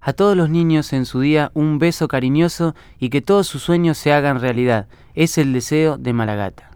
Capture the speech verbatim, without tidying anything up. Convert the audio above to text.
A todos los niños en su día un beso cariñoso y que todos sus sueños se hagan realidad. Es el deseo de Malagata.